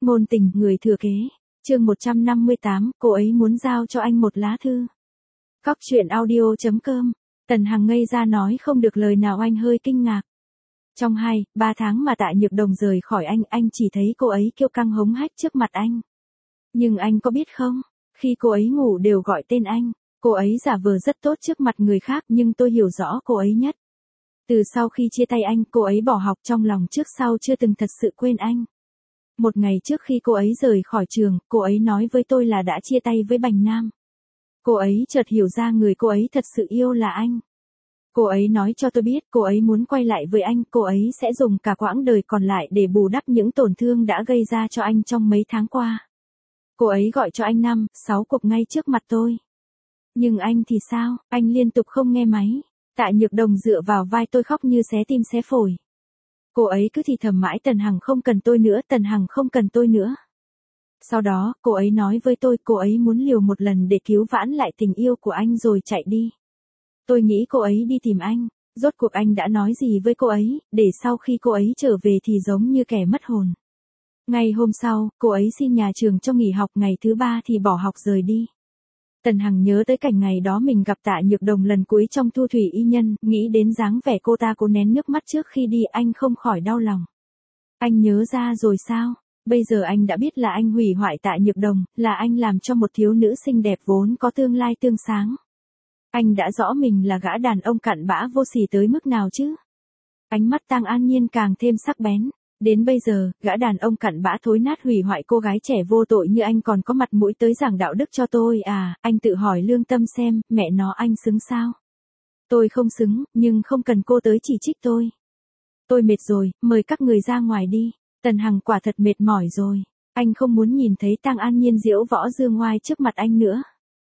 Ngôn tình, người thừa kế. Chương 158, cô ấy muốn giao cho anh một lá thư. Cóc truyện audio.com. Tần Hằng ngây ra nói không được lời nào, anh hơi kinh ngạc. Trong 2-3 tháng mà Tạ Nhược Đồng rời khỏi anh chỉ thấy cô ấy kiêu căng hống hách trước mặt anh. Nhưng anh có biết không, khi cô ấy ngủ đều gọi tên anh, cô ấy giả vờ rất tốt trước mặt người khác nhưng tôi hiểu rõ cô ấy nhất. Từ sau khi chia tay anh, cô ấy bỏ học, trong lòng trước sau chưa từng thật sự quên anh. Một ngày trước khi cô ấy rời khỏi trường, cô ấy nói với tôi là đã chia tay với Bành Nam. Cô ấy chợt hiểu ra người cô ấy thật sự yêu là anh. Cô ấy nói cho tôi biết cô ấy muốn quay lại với anh, cô ấy sẽ dùng cả quãng đời còn lại để bù đắp những tổn thương đã gây ra cho anh trong mấy tháng qua. Cô ấy gọi cho anh 5-6 cuộc ngay trước mặt tôi. Nhưng anh thì sao, anh liên tục không nghe máy. Tạ Nhược Đồng dựa vào vai tôi khóc như xé tim xé phổi. Cô ấy cứ thì thầm mãi, Tần Hằng không cần tôi nữa, Tần Hằng không cần tôi nữa. Sau đó, cô ấy nói với tôi cô ấy muốn liều một lần để cứu vãn lại tình yêu của anh rồi chạy đi. Tôi nghĩ cô ấy đi tìm anh, rốt cuộc anh đã nói gì với cô ấy, để sau khi cô ấy trở về thì giống như kẻ mất hồn. Ngày hôm sau, cô ấy xin nhà trường cho nghỉ học, ngày thứ 3 thì bỏ học rời đi. Tần Hằng nhớ tới cảnh ngày đó mình gặp Tạ Nhược Đồng lần cuối trong Thu Thủy Y Nhân, nghĩ đến dáng vẻ cô ta cố nén nước mắt trước khi đi, anh không khỏi đau lòng. Anh nhớ ra rồi sao? Bây giờ anh đã biết là anh hủy hoại Tạ Nhược Đồng, là anh làm cho một thiếu nữ xinh đẹp vốn có tương lai tươi sáng. Anh đã rõ mình là gã đàn ông cặn bã vô sỉ tới mức nào chứ? Ánh mắt Tang An Nhiên càng thêm sắc bén. Đến bây giờ, gã đàn ông cặn bã thối nát hủy hoại cô gái trẻ vô tội như anh còn có mặt mũi tới giảng đạo đức cho tôi à? Anh tự hỏi lương tâm xem, mẹ nó, anh xứng sao? Tôi không xứng, nhưng không cần cô tới chỉ trích tôi. Tôi mệt rồi, mời các người ra ngoài đi. Tần Hằng quả thật mệt mỏi rồi. Anh không muốn nhìn thấy Tang An Nhiên diễu võ dương ngoai trước mặt anh nữa.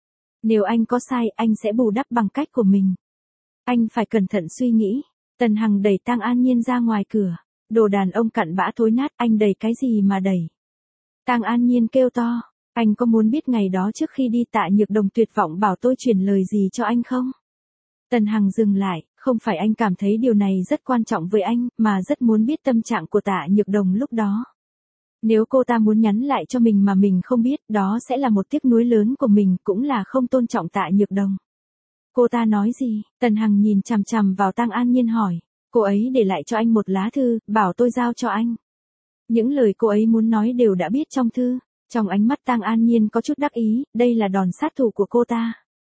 Nếu anh có sai, anh sẽ bù đắp bằng cách của mình. Anh phải cẩn thận suy nghĩ. Tần Hằng đẩy Tang An Nhiên ra ngoài cửa. Đồ đàn ông cặn bã thối nát, anh đẩy cái gì mà đẩy? Tang An Nhiên kêu to. Anh có muốn biết ngày đó trước khi đi Tạ Nhược Đồng tuyệt vọng bảo tôi truyền lời gì cho anh không? Tần Hằng dừng lại, không phải anh cảm thấy điều này rất quan trọng với anh, mà rất muốn biết tâm trạng của Tạ Nhược Đồng lúc đó. Nếu cô ta muốn nhắn lại cho mình mà mình không biết, đó sẽ là một tiếc nuối lớn của mình, cũng là không tôn trọng Tạ Nhược Đồng. Cô ta nói gì? Tần Hằng nhìn chằm chằm vào Tang An Nhiên hỏi. Cô ấy để lại cho anh một lá thư, bảo tôi giao cho anh. Những lời cô ấy muốn nói đều đã biết trong thư. Trong ánh mắt Tang An Nhiên có chút đắc ý, đây là đòn sát thủ của cô ta.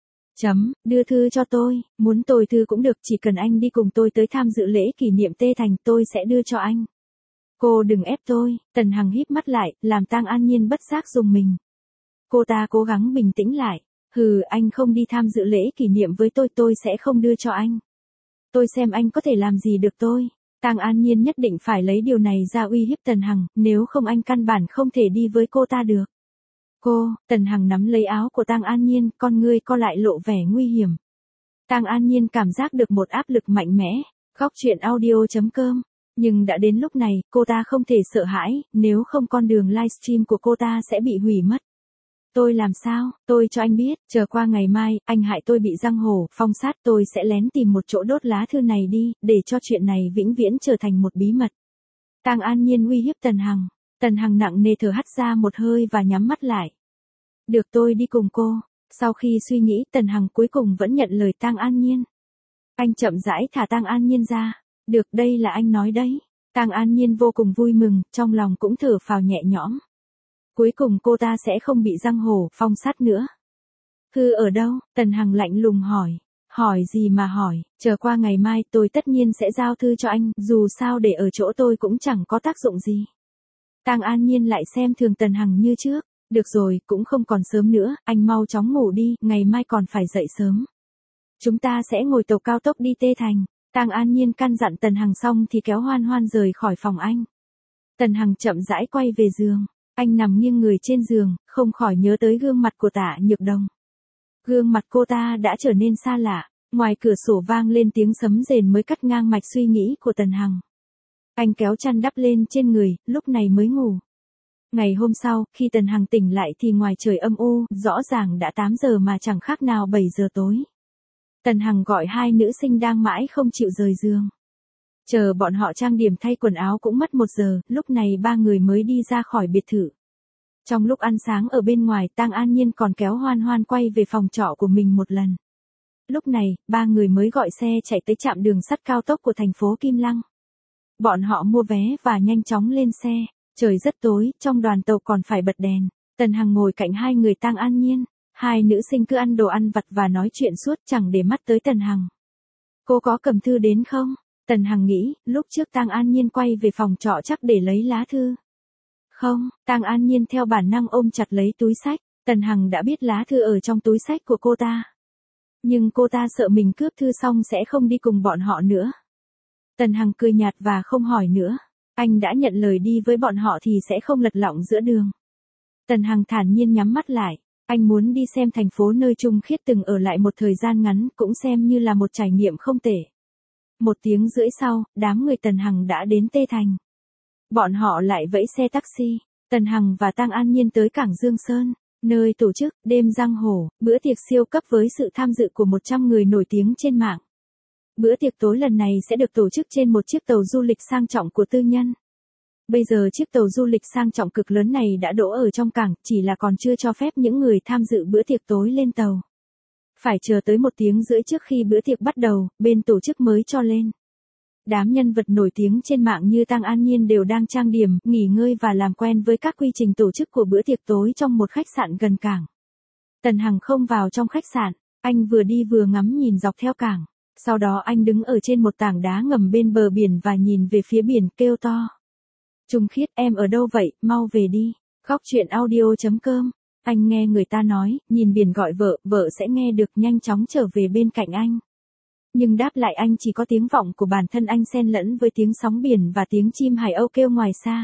Đưa thư cho tôi, muốn tôi thư cũng được, chỉ cần anh đi cùng tôi tới tham dự lễ kỷ niệm Tê Thành, tôi sẽ đưa cho anh. Cô đừng ép tôi. Tần Hằng híp mắt lại, làm Tang An Nhiên bất giác rùng mình. Cô ta cố gắng bình tĩnh lại. Anh không đi tham dự lễ kỷ niệm với tôi sẽ không đưa cho anh. Tôi xem anh có thể làm gì được tôi. Tang An Nhiên nhất định phải lấy điều này ra uy hiếp Tần Hằng, nếu không anh căn bản không thể đi với cô ta được. Tần Hằng nắm lấy áo của Tang An Nhiên, con ngươi co lại lộ vẻ nguy hiểm. Tang An Nhiên cảm giác được một áp lực mạnh mẽ. Cóc truyện audio.com. Nhưng đã đến lúc này, cô ta không thể sợ hãi, nếu không con đường livestream của cô ta sẽ bị hủy mất. Tôi làm sao? Tôi cho anh biết, chờ qua ngày mai, anh hại tôi bị giang hồ phong sát, tôi sẽ lén tìm một chỗ đốt lá thư này đi, để cho chuyện này vĩnh viễn trở thành một bí mật. Tang An Nhiên uy hiếp Tần Hằng. Tần Hằng nặng nề thở hắt ra một hơi và nhắm mắt lại. Được, tôi đi cùng cô. Sau khi suy nghĩ, Tần Hằng cuối cùng vẫn nhận lời Tang An Nhiên. Anh chậm rãi thả Tang An Nhiên ra. Được, đây là anh nói đấy. Tang An Nhiên vô cùng vui mừng, trong lòng cũng thở phào nhẹ nhõm. Cuối cùng cô ta sẽ không bị giang hồ phong sát nữa. Thư ở đâu? Tần Hằng lạnh lùng hỏi. Hỏi gì mà hỏi, chờ qua ngày mai tôi tất nhiên sẽ giao thư cho anh, dù sao để ở chỗ tôi cũng chẳng có tác dụng gì. Tang An Nhiên lại xem thường Tần Hằng như trước. Được rồi, cũng không còn sớm nữa, anh mau chóng ngủ đi, ngày mai còn phải dậy sớm. Chúng ta sẽ ngồi tàu cao tốc đi Tê Thành. Tang An Nhiên căn dặn Tần Hằng xong thì kéo Hoan Hoan rời khỏi phòng anh. Tần Hằng chậm rãi quay về giường. Anh nằm nghiêng người trên giường, không khỏi nhớ tới gương mặt của Tạ Nhược Đồng. Gương mặt cô ta đã trở nên xa lạ, ngoài cửa sổ vang lên tiếng sấm rền mới cắt ngang mạch suy nghĩ của Tần Hằng. Anh kéo chăn đắp lên trên người, lúc này mới ngủ. Ngày hôm sau, khi Tần Hằng tỉnh lại thì ngoài trời âm u, rõ ràng đã 8 giờ mà chẳng khác nào 7 giờ tối. Tần Hằng gọi hai nữ sinh đang mãi không chịu rời giường. Chờ bọn họ trang điểm thay quần áo cũng mất 1 giờ, lúc này 3 người mới đi ra khỏi biệt thự. Trong lúc ăn sáng ở bên ngoài, Tang An Nhiên còn kéo Hoan Hoan quay về phòng trọ của mình một lần. Lúc này, 3 người mới gọi xe chạy tới trạm đường sắt cao tốc của thành phố Kim Lăng. Bọn họ mua vé và nhanh chóng lên xe. Trời rất tối, trong đoàn tàu còn phải bật đèn. Tần Hằng ngồi cạnh 2 người Tang An Nhiên. 2 nữ sinh cứ ăn đồ ăn vặt và nói chuyện suốt chẳng để mắt tới Tần Hằng. Cô có cầm thư đến không? Tần Hằng nghĩ, lúc trước Tang An Nhiên quay về phòng trọ chắc để lấy lá thư. Không, Tang An Nhiên theo bản năng ôm chặt lấy túi xách. Tần Hằng đã biết lá thư ở trong túi xách của cô ta. Nhưng cô ta sợ mình cướp thư xong sẽ không đi cùng bọn họ nữa. Tần Hằng cười nhạt và không hỏi nữa. Anh đã nhận lời đi với bọn họ thì sẽ không lật lọng giữa đường. Tần Hằng thản nhiên nhắm mắt lại. Anh muốn đi xem thành phố nơi Trung Khiết từng ở lại một thời gian ngắn, cũng xem như là một trải nghiệm không tệ. 1 tiếng rưỡi sau, đám người Tần Hằng đã đến Tê Thành. Bọn họ lại vẫy xe taxi. Tần Hằng và Tang An Nhiên tới cảng Dương Sơn, nơi tổ chức đêm giang hồ, bữa tiệc siêu cấp với sự tham dự của 100 người nổi tiếng trên mạng. Bữa tiệc tối lần này sẽ được tổ chức trên một chiếc tàu du lịch sang trọng của tư nhân. Bây giờ chiếc tàu du lịch sang trọng cực lớn này đã đỗ ở trong cảng, chỉ là còn chưa cho phép những người tham dự bữa tiệc tối lên tàu. Phải chờ tới 1 tiếng rưỡi trước khi bữa tiệc bắt đầu, bên tổ chức mới cho lên. Đám nhân vật nổi tiếng trên mạng như Tang An Nhiên đều đang trang điểm, nghỉ ngơi và làm quen với các quy trình tổ chức của bữa tiệc tối trong một khách sạn gần cảng. Tần Hằng không vào trong khách sạn, anh vừa đi vừa ngắm nhìn dọc theo cảng. Sau đó anh đứng ở trên một tảng đá ngầm bên bờ biển và nhìn về phía biển kêu to. Trung Khiết, em ở đâu vậy, mau về đi. Góc truyện audio.com. Anh nghe người ta nói, nhìn biển gọi vợ, vợ sẽ nghe được, nhanh chóng trở về bên cạnh anh. Nhưng đáp lại anh chỉ có tiếng vọng của bản thân anh xen lẫn với tiếng sóng biển và tiếng chim hải âu kêu ngoài xa.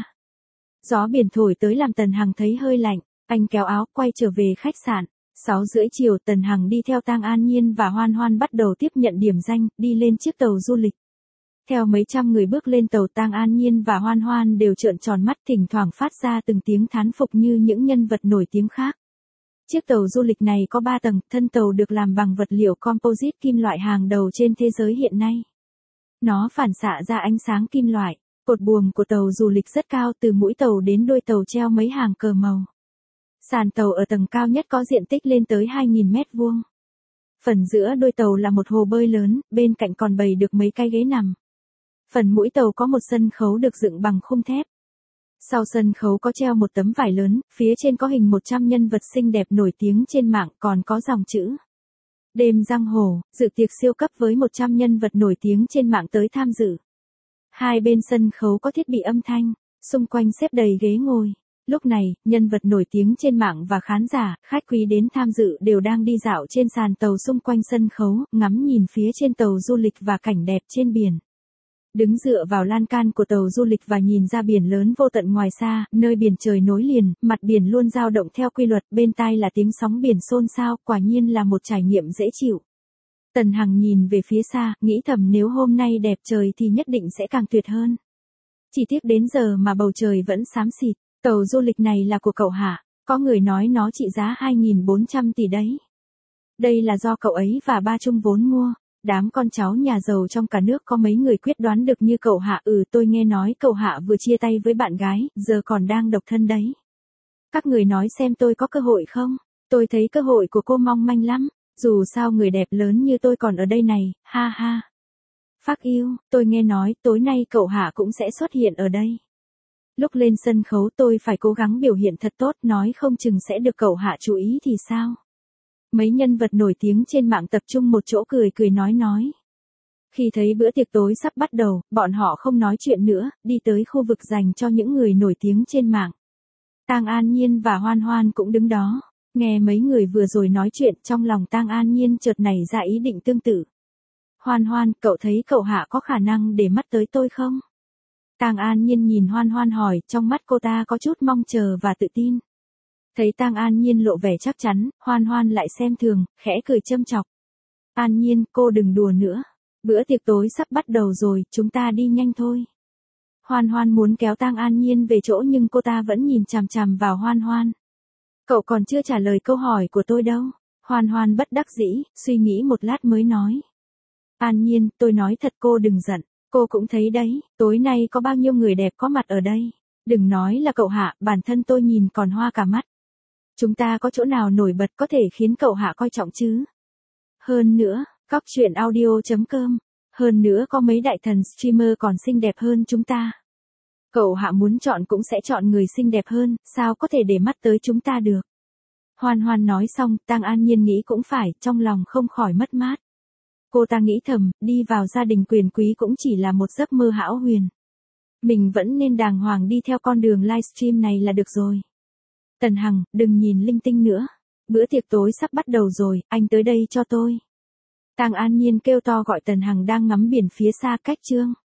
Gió biển thổi tới làm Tần Hằng thấy hơi lạnh, anh kéo áo quay trở về khách sạn. 6 rưỡi chiều Tần Hằng đi theo Tang An Nhiên và Hoan Hoan bắt đầu tiếp nhận điểm danh, đi lên chiếc tàu du lịch. Theo mấy trăm người bước lên tàu, Tang An Nhiên và Hoan Hoan đều trợn tròn mắt, thỉnh thoảng phát ra từng tiếng thán phục như những nhân vật nổi tiếng khác. Chiếc tàu du lịch này có 3 tầng, thân tàu được làm bằng vật liệu composite kim loại hàng đầu trên thế giới hiện nay. Nó phản xạ ra ánh sáng kim loại. Cột buồm của tàu du lịch rất cao, từ mũi tàu đến đuôi tàu treo mấy hàng cờ màu. Sàn tàu ở tầng cao nhất có diện tích lên tới 2.000 mét vuông. Phần giữa đuôi tàu là một hồ bơi lớn, bên cạnh còn bày được mấy cái ghế nằm. Phần mũi tàu có một sân khấu được dựng bằng khung thép. Sau sân khấu có treo một tấm vải lớn, phía trên có hình 100 nhân vật xinh đẹp nổi tiếng trên mạng, còn có dòng chữ. Đêm giang hồ, dự tiệc siêu cấp với 100 nhân vật nổi tiếng trên mạng tới tham dự. Hai bên sân khấu có thiết bị âm thanh, xung quanh xếp đầy ghế ngồi. Lúc này, nhân vật nổi tiếng trên mạng và khán giả, khách quý đến tham dự đều đang đi dạo trên sàn tàu xung quanh sân khấu, ngắm nhìn phía trên tàu du lịch và cảnh đẹp trên biển. Đứng dựa vào lan can của tàu du lịch và nhìn ra biển lớn vô tận ngoài xa, nơi biển trời nối liền, mặt biển luôn dao động theo quy luật, bên tai là tiếng sóng biển xôn xao, quả nhiên là một trải nghiệm dễ chịu. Tần Hằng nhìn về phía xa, nghĩ thầm nếu hôm nay đẹp trời thì nhất định sẽ càng tuyệt hơn. Chỉ tiếc đến giờ mà bầu trời vẫn xám xịt. Tàu du lịch này là của cậu hả? Có người nói nó trị giá 2.400 tỷ đấy. Đây là do cậu ấy và ba chung vốn mua. Đám con cháu nhà giàu trong cả nước có mấy người quyết đoán được như cậu Hạ? Tôi nghe nói cậu Hạ vừa chia tay với bạn gái, giờ còn đang độc thân đấy. Các người nói xem tôi có cơ hội không? Tôi thấy cơ hội của cô mong manh lắm. Dù sao người đẹp lớn như tôi còn ở đây này, ha ha. Phác yêu, tôi nghe nói tối nay cậu Hạ cũng sẽ xuất hiện ở đây. Lúc lên sân khấu tôi phải cố gắng biểu hiện thật tốt, nói không chừng sẽ được cậu Hạ chú ý thì sao? Mấy nhân vật nổi tiếng trên mạng tập trung một chỗ cười cười nói. Khi thấy bữa tiệc tối sắp bắt đầu, bọn họ không nói chuyện nữa, đi tới khu vực dành cho những người nổi tiếng trên mạng. Tang An Nhiên và Hoan Hoan cũng đứng đó, nghe mấy người vừa rồi nói chuyện, trong lòng Tang An Nhiên chợt nảy ra ý định tương tự. Hoan Hoan, cậu thấy cậu Hạ có khả năng để mắt tới tôi không? Tang An Nhiên nhìn Hoan Hoan hỏi, trong mắt cô ta có chút mong chờ và tự tin. Thấy Tang An Nhiên lộ vẻ chắc chắn, Hoan Hoan lại xem thường, khẽ cười châm chọc. An Nhiên, cô đừng đùa nữa. Bữa tiệc tối sắp bắt đầu rồi, chúng ta đi nhanh thôi. Hoan Hoan muốn kéo Tang An Nhiên về chỗ nhưng cô ta vẫn nhìn chằm chằm vào Hoan Hoan. Cậu còn chưa trả lời câu hỏi của tôi đâu. Hoan Hoan bất đắc dĩ, suy nghĩ một lát mới nói. An Nhiên, tôi nói thật cô đừng giận. Cô cũng thấy đấy, tối nay có bao nhiêu người đẹp có mặt ở đây. Đừng nói là cậu Hạ, bản thân tôi nhìn còn hoa cả mắt. Chúng ta có chỗ nào nổi bật có thể khiến cậu Hạ coi trọng chứ? Hơn nữa, Cóc Truyện Audio.com. Hơn nữa có mấy đại thần streamer còn xinh đẹp hơn chúng ta. Cậu Hạ muốn chọn cũng sẽ chọn người xinh đẹp hơn, sao có thể để mắt tới chúng ta được. Hoan Hoan nói xong, Tang An Nhiên nghĩ cũng phải, trong lòng không khỏi mất mát. Cô ta nghĩ thầm, đi vào gia đình quyền quý cũng chỉ là một giấc mơ hão huyền. Mình vẫn nên đàng hoàng đi theo con đường livestream này là được rồi. Tần Hằng, đừng nhìn linh tinh nữa. Bữa tiệc tối sắp bắt đầu rồi, anh tới đây cho tôi. Tang An Nhiên kêu to gọi Tần Hằng đang ngắm biển phía xa cách Trương.